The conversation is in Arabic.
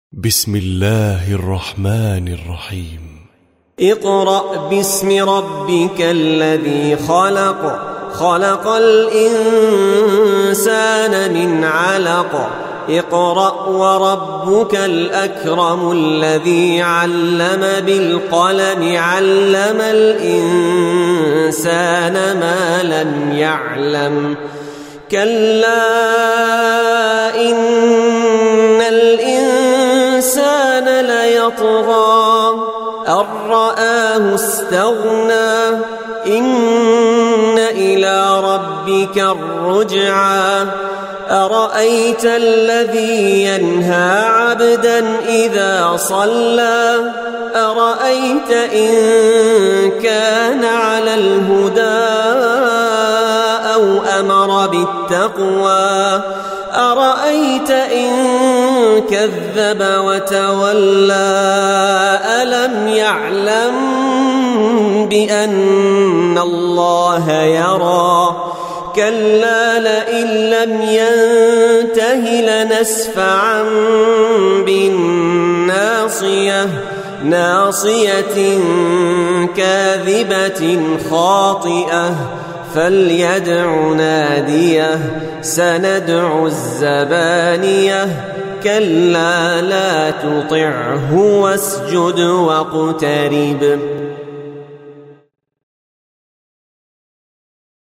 بسم الله الرحمن الرحيم. اقرأ باسم ربك الذي خلق، خلق الإنسان من علق. اقرأ وربك الأكرم الذي علم بالقلم، علم الإنسان ما لم يعلم. كلا إن الإنسان ليطغى أن رآه استغنى، إن إلى ربك الرجعى. أرأيت الذي ينهى عبدا إذا صلى، أرأيت إن كان على الهدى أو أمر بالتقوى، أرأيت إن كذب وتولى. ألم يعلم بأن الله يرى؟ كلا لئن لم ينته لنسفعا بالناصية، ناصية كاذبة خاطئة. فليدع ناديه، سندع الزبانية. كلا لا تطعه واسجد واقترب.